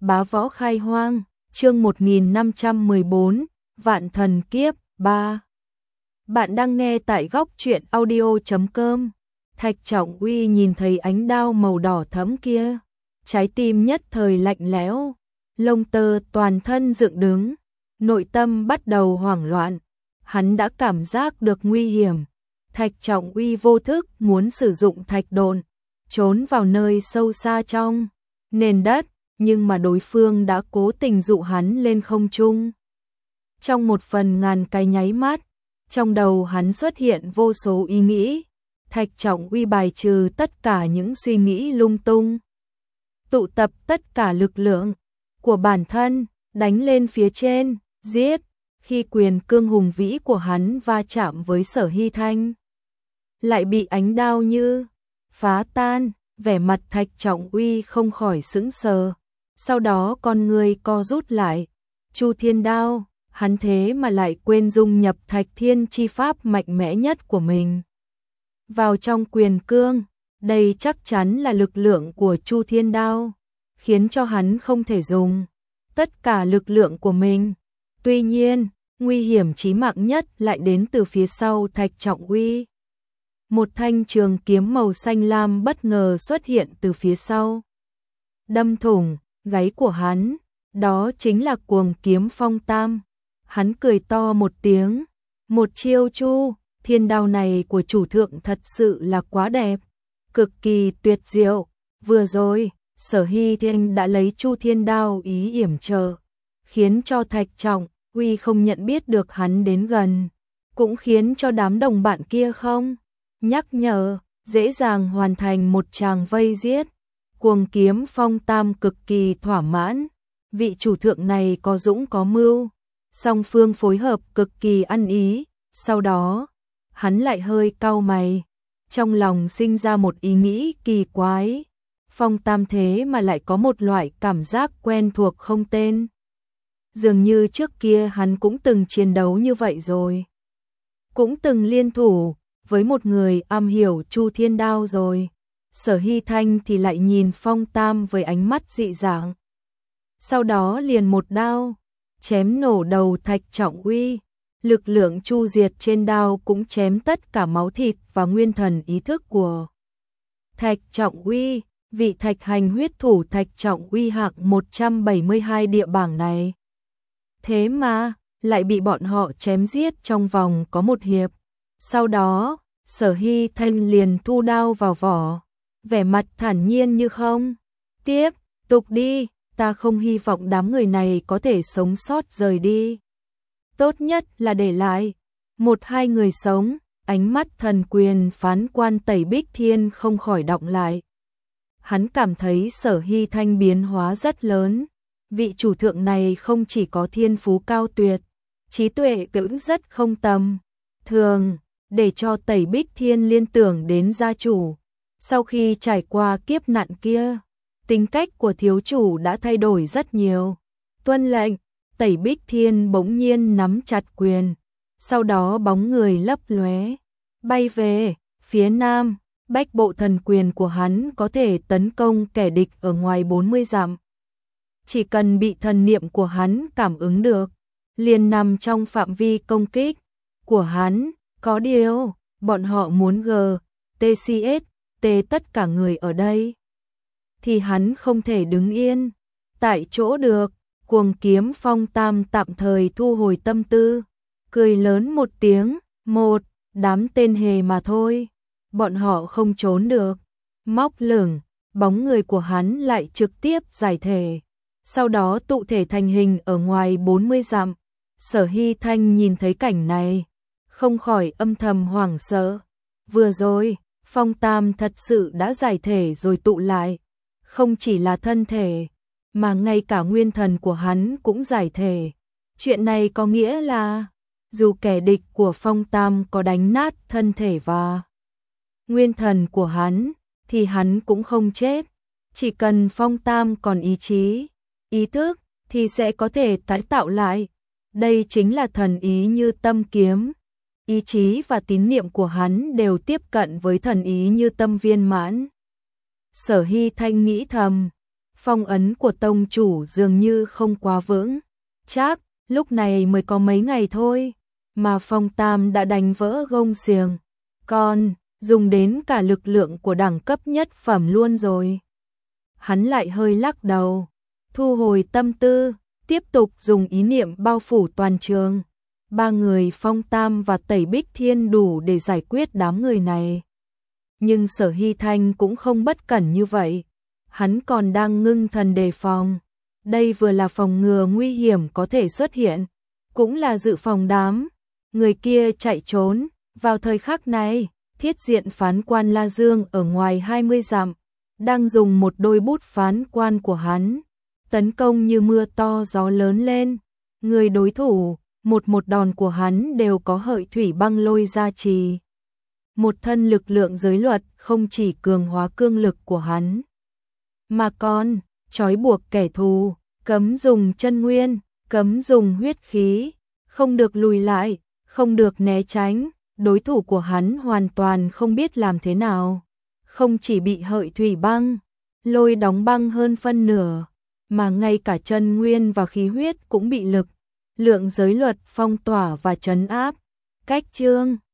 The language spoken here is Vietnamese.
Bá võ khai hoang, chương 1514, Vạn thần kiếp 3. Bạn đang nghe tại góc truyện audio.com. Thạch Trọng Uy nhìn thấy ánh đao màu đỏ thẫm kia, trái tim nhất thời lạnh lẽo, lông tơ toàn thân dựng đứng, nội tâm bắt đầu hoảng loạn. Hắn đã cảm giác được nguy hiểm. Thạch Trọng Uy vô thức muốn sử dụng thạch độn, trốn vào nơi sâu xa trong nền đất, nhưng mà đối phương đã cố tình dụ hắn lên không trung. Trong một phần ngàn cái nháy mắt, trong đầu hắn xuất hiện vô số ý nghĩ. Thạch Trọng Uy bài trừ tất cả những suy nghĩ lung tung, tụ tập tất cả lực lượng của bản thân, đánh lên phía trên, giết. Khi quyền cương hùng vĩ của hắn va chạm với Sở Hy Thanh, lại bị ánh đao như phá tan, vẻ mặt Thạch Trọng Uy không khỏi sững sờ. Sau đó con người co rút lại, Chu Thiên Đao, hắn thế mà lại quên dung nhập Thạch Thiên chi pháp mạnh mẽ nhất của mình vào trong quyền cương. Đây chắc chắn là lực lượng của Chu Thiên Đao, khiến cho hắn không thể dùng tất cả lực lượng của mình. Tuy nhiên, nguy hiểm chí mạng nhất lại đến từ phía sau Thạch Trọng Uy. Một thanh trường kiếm màu xanh lam bất ngờ xuất hiện từ phía sau, đâm thủng gáy của hắn. Đó chính là Cuồng Kiếm Phong Tam. Hắn cười to một tiếng, một chiêu Chu Thiên Đao này của chủ thượng thật sự là quá đẹp, cực kỳ tuyệt diệu. Vừa rồi, Sở Hy Thanh đã lấy Chu Thiên Đao ý yểm trợ, khiến cho Thạch Trọng Uy không nhận biết được hắn đến gần, cũng khiến cho đám đồng bạn kia không nhắc nhở, dễ dàng hoàn thành một tràng vây giết. Cuồng Kiếm Phong Tam cực kỳ thỏa mãn, vị chủ thượng này có dũng có mưu, song phương phối hợp cực kỳ ăn ý. Sau đó, hắn lại hơi cau mày, trong lòng sinh ra một ý nghĩ kỳ quái. Phong Tam thế mà lại có một loại cảm giác quen thuộc không tên. Dường như trước kia hắn cũng từng chiến đấu như vậy rồi, cũng từng liên thủ với một người am hiểu Chu Thiên Đao rồi. Sở Hy Thanh thì lại nhìn Phong Tam với ánh mắt dị dạng, sau đó liền một đao chém nổ đầu Thạch Trọng Uy. Lực lượng chu diệt trên đao cũng chém tất cả máu thịt và nguyên thần ý thức của Thạch Trọng Uy. Vị thạch hành huyết thủ Thạch Trọng Uy hạng 172 địa bảng này, thế mà lại bị bọn họ chém giết trong vòng có một hiệp. Sau đó, Sở Hy Thanh liền thu đao vào vỏ, vẻ mặt thản nhiên như không. Tiếp tục đi, ta không hy vọng đám người này có thể sống sót rời đi. Tốt nhất là để lại một hai người sống. Ánh mắt thần quyền phán quan Tẩy Bích Thiên không khỏi đọng lại. Hắn cảm thấy Sở Hy Thanh biến hóa rất lớn. Vị chủ thượng này không chỉ có thiên phú cao tuyệt, trí tuệ cũng rất không tầm thường, để cho Tẩy Bích Thiên liên tưởng đến gia chủ. Sau khi trải qua kiếp nạn kia, tính cách của thiếu chủ đã thay đổi rất nhiều. Tuân lệnh. Tẩy Bích Thiên bỗng nhiên nắm chặt quyền, sau đó bóng người lấp lóe, bay về phía nam. Bách bộ thần quyền của hắn có thể tấn công kẻ địch ở ngoài 40 dặm. Chỉ cần bị thần niệm của hắn cảm ứng được, liền nằm trong phạm vi công kích của hắn. Có điều, bọn họ muốn GTCS tất cả người ở đây, thì hắn không thể đứng yên tại chỗ được. Cuồng Kiếm Phong Tam tạm thời thu hồi tâm tư, cười lớn một tiếng, một đám tên hề mà thôi, bọn họ không trốn được. Móc lửng, bóng người của hắn lại trực tiếp giải thể, sau đó tụ thể thành hình ở ngoài 40 dặm. Sở Hy Thanh nhìn thấy cảnh này, không khỏi âm thầm hoảng sợ. Vừa rồi, Phong Tam thật sự đã giải thể rồi tụ lại, không chỉ là thân thể, mà ngay cả nguyên thần của hắn cũng giải thể. Chuyện này có nghĩa là, dù kẻ địch của Phong Tam có đánh nát thân thể và nguyên thần của hắn, thì hắn cũng không chết. Chỉ cần Phong Tam còn ý chí, ý thức, thì sẽ có thể tái tạo lại. Đây chính là thần ý Như Tâm kiếm. Ý chí và tín niệm của hắn đều tiếp cận với thần ý Như Tâm viên mãn. Sở Hy Thanh nghĩ thầm, phong ấn của tông chủ dường như không quá vững chắc, lúc này mới có mấy ngày thôi, mà Phong Tam đã đánh vỡ gông xiềng, còn dùng đến cả lực lượng của đẳng cấp nhất phẩm luôn rồi. Hắn lại hơi lắc đầu, thu hồi tâm tư, tiếp tục dùng ý niệm bao phủ toàn trường. Ba người Phong Tam và Tẩy Bích Thiên đủ để giải quyết đám người này. Nhưng Sở Hy Thanh cũng không bất cẩn như vậy. Hắn còn đang ngưng thần đề phòng. Đây vừa là phòng ngừa nguy hiểm có thể xuất hiện, cũng là dự phòng đám người kia chạy trốn. Vào thời khắc này, Thiết Diện phán quan La Dương ở ngoài 20 dặm, đang dùng một đôi bút phán quan của hắn, tấn công như mưa to gió lớn lên. Người đối thủ, một đòn của hắn đều có hợi thủy băng lôi gia trì. Một thân lực lượng giới luật không chỉ cường hóa cương lực của hắn, mà còn trói buộc kẻ thù, cấm dùng chân nguyên, cấm dùng huyết khí, không được lùi lại, không được né tránh. Đối thủ của hắn hoàn toàn không biết làm thế nào, không chỉ bị hợi thủy băng lôi đóng băng hơn phân nửa, mà ngay cả chân nguyên và khí huyết cũng bị lực lượng giới luật phong tỏa và trấn áp. Cách chương